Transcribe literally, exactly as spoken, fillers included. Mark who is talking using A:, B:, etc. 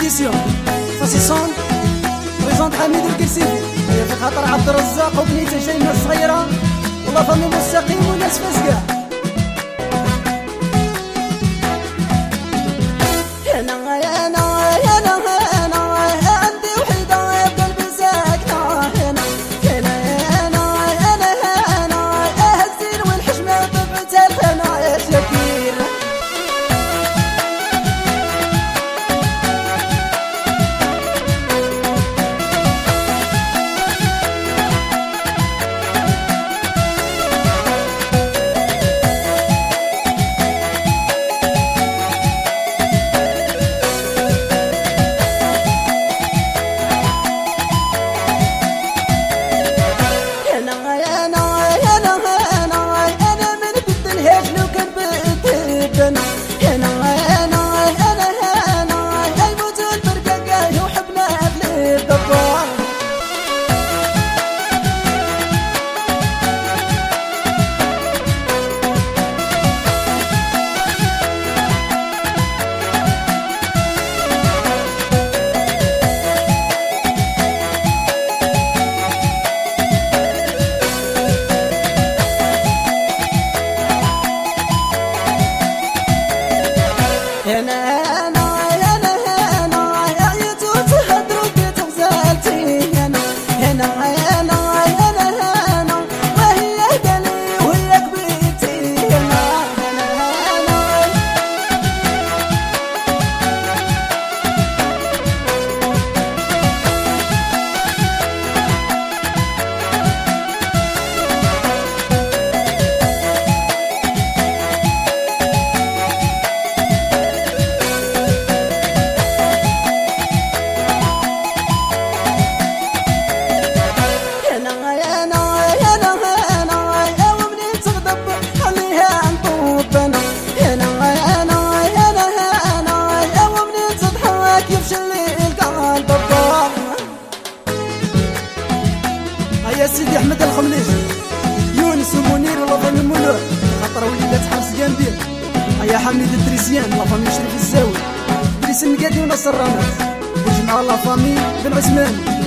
A: édition فاسيسون بريزونت حميد الكرسيفي هي في خاطر عبد الرزاق وبنيته جاينا الصغيرة والله فمي مستقيم وناس فاسقة.
B: هنا هنا هنا هنا عندي وحدة بقلبي ساكنة. هنا هنا هنا هنا هنا الزين والحشمة طبعت الخنا يا شكير.
A: يا سيدي احمد الخمليش يونس ومنير وفن الملوح خاطر وليدات حرس قنديل. يا حميد الدريسيان لا فامي شريف الزاوي دريس النقادي ونصر رامات وجمع الله فامي بن عثمان